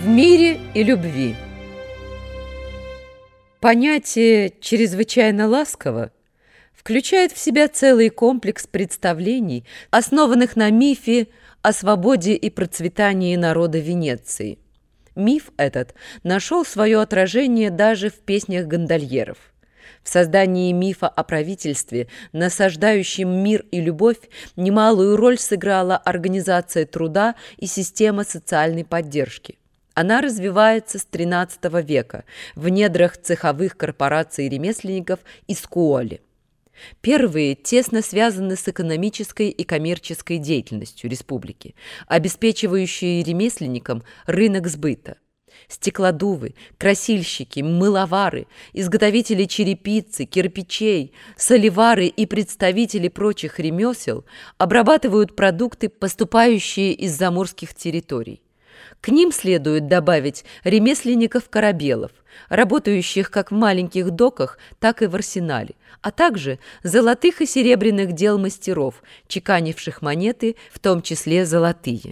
В мире и любви. Понятие «чрезвычайно ласково» включает в себя целый комплекс представлений, основанных на мифе о свободе и процветании народа Венеции. Миф этот нашел свое отражение даже в песнях гондольеров. В создании мифа о правительстве, насаждающем мир и любовь, немалую роль сыграла организация труда и система социальной поддержки. Она развивается с XIII века в недрах цеховых корпораций ремесленников и скуоли. Первые тесно связаны с экономической и коммерческой деятельностью республики, обеспечивающей ремесленникам рынок сбыта. Стеклодувы, красильщики, мыловары, изготовители черепицы, кирпичей, солевары и представители прочих ремесел обрабатывают продукты, поступающие из заморских территорий. К ним следует добавить ремесленников-корабелов, работающих как в маленьких доках, так и в арсенале, а также золотых и серебряных дел мастеров, чеканивших монеты, в том числе золотые.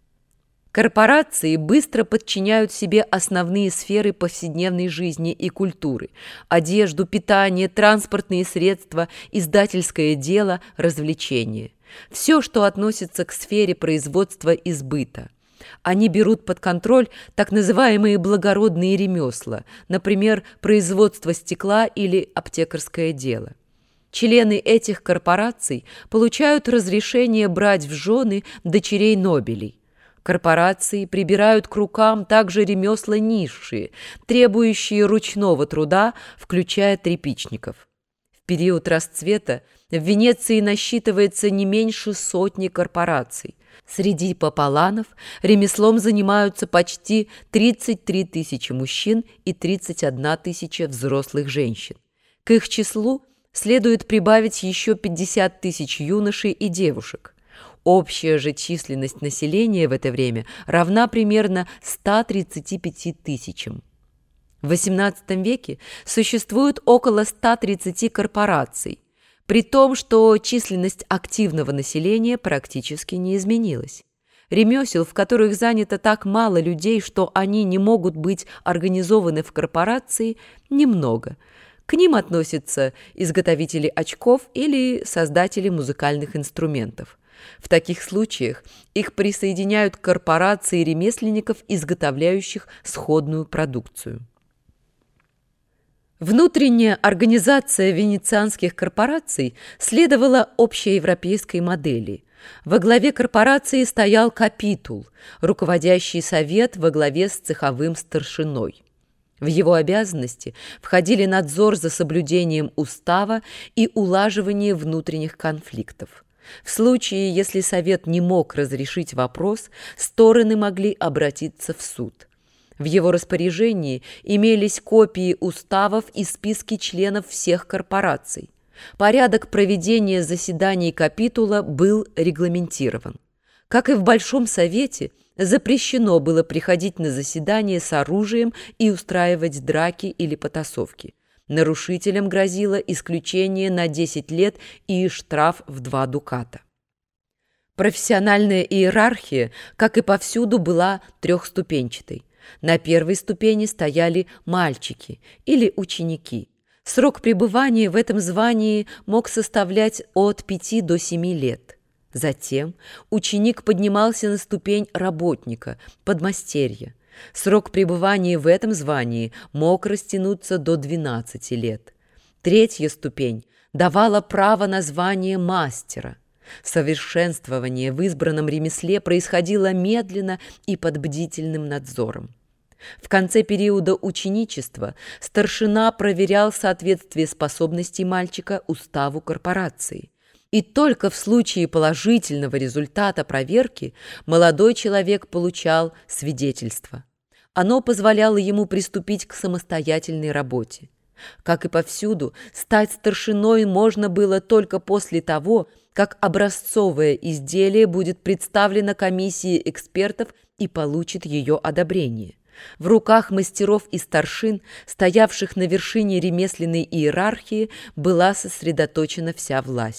Корпорации быстро подчиняют себе основные сферы повседневной жизни и культуры – одежду, питание, транспортные средства, издательское дело, развлечения. Все, что относится к сфере производства и сбыта. Они берут под контроль так называемые благородные ремесла, например, производство стекла или аптекарское дело. Члены этих корпораций получают разрешение брать в жены дочерей нобелей. Корпорации прибирают к рукам также ремесла низшие, требующие ручного труда, включая тряпичников. В период расцвета в Венеции насчитывается не меньше сотни корпораций. Среди пополанов ремеслом занимаются почти 33 тысячи мужчин и 31 тысяча взрослых женщин. К их числу следует прибавить еще 50 тысяч юношей и девушек. Общая же численность населения в это время равна примерно 135 тысячам. В XVIII веке существует около 130 корпораций, при том, что численность активного населения практически не изменилась. Ремесел, в которых занято так мало людей, что они не могут быть организованы в корпорации, немного. К ним относятся изготовители очков или создатели музыкальных инструментов. В таких случаях их присоединяют к корпорации ремесленников, изготовляющих сходную продукцию. Внутренняя организация венецианских корпораций следовала общеевропейской модели. Во главе корпорации стоял капитул, руководящий совет во главе с цеховым старшиной. В его обязанности входили надзор за соблюдением устава и улаживание внутренних конфликтов. В случае, если совет не мог разрешить вопрос, стороны могли обратиться в суд. В его распоряжении имелись копии уставов и списки членов всех корпораций. Порядок проведения заседаний капитула был регламентирован. Как и в Большом Совете, запрещено было приходить на заседание с оружием и устраивать драки или потасовки. Нарушителям грозило исключение на 10 лет и штраф в 2 дуката. Профессиональная иерархия, как и повсюду, была трехступенчатой. На первой ступени стояли мальчики или ученики. Срок пребывания в этом звании мог составлять от 5 до 7 лет. Затем ученик поднимался на ступень работника, подмастерья. Срок пребывания в этом звании мог растянуться до 12 лет. Третья ступень давала право на звание мастера. Совершенствование в избранном ремесле происходило медленно и под бдительным надзором. В конце периода ученичества старшина проверял соответствие способностей мальчика уставу корпорации. И только в случае положительного результата проверки молодой человек получал свидетельство. Оно позволяло ему приступить к самостоятельной работе. Как и повсюду, стать старшиной можно было только после того, как образцовое изделие будет представлено комиссии экспертов и получит ее одобрение. В руках мастеров и старшин, стоявших на вершине ремесленной иерархии, была сосредоточена вся власть.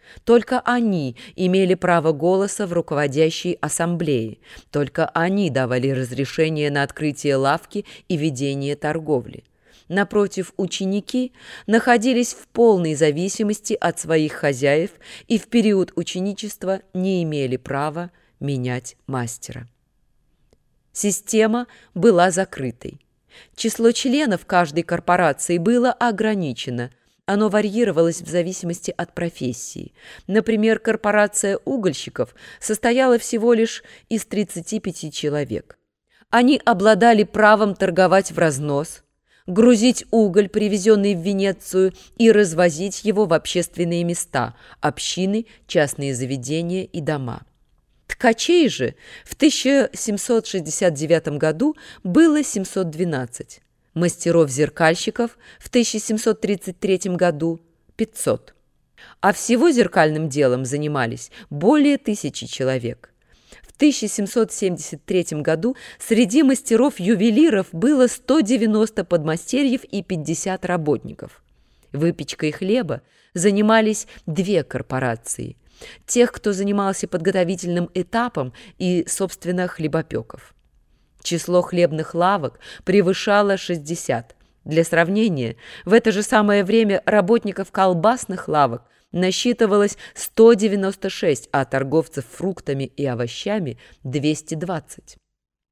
Только они имели право голоса в руководящей ассамблее. Только они давали разрешение на открытие лавки и ведение торговли. Напротив, ученики находились в полной зависимости от своих хозяев и в период ученичества не имели права менять мастера. Система была закрытой. Число членов каждой корпорации было ограничено. Оно варьировалось в зависимости от профессии. Например, корпорация угольщиков состояла всего лишь из 35 человек. Они обладали правом торговать в разнос, грузить уголь, привезенный в Венецию, и развозить его в общественные места, общины, частные заведения и дома. Ткачей же в 1769 году было 712, мастеров-зеркальщиков в 1733 году 500. А всего зеркальным делом занимались более 1000 человек. В 1773 году среди мастеров-ювелиров было 190 подмастерьев и 50 работников. Выпечкой хлеба занимались 2 корпорации. Тех, кто занимался подготовительным этапом, и, собственно, хлебопеков. Число хлебных лавок превышало 60. Для сравнения, в это же самое время работников колбасных лавок насчитывалось 196, а торговцев фруктами и овощами – 220.